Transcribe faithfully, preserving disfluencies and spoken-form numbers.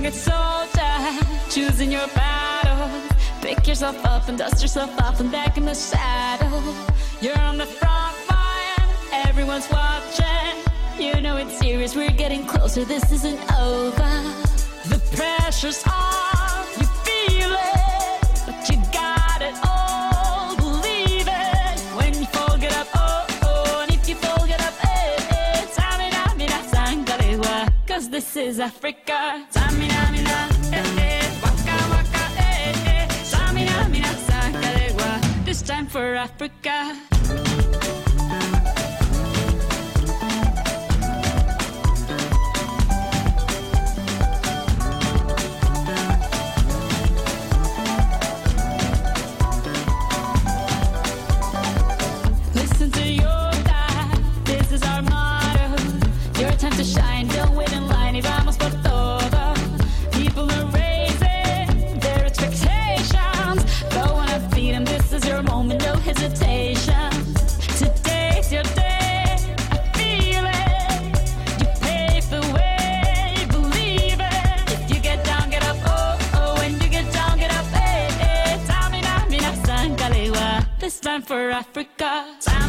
youngest soldier, choosing your battle. Pick yourself up and dust yourself off and back in the saddle. You're on the front line, everyone's watching. You know it's serious, we're getting closer, this isn't over. The pressure's on, you feel it, but you got it all, believe it. When you fall, get up, oh, oh, and if you fall, get up, eh, eh. Tamina, mina, sangalewa, cause this is Africa. Tamina, mina, eh, eh, waka, waka, eh, eh. Tamina, mina, sangalewa, this time for Africa. To shine, don't wait in line, y vamos por todo. People are raising their expectations. Go on and feed them, this is your moment, no hesitation. Today's your day, I feel it. You pave the way, believe it. If you get down, get up, oh, oh. When you get down, get up, eh, eh. Tamina, mina, sangalewa, this time for Africa.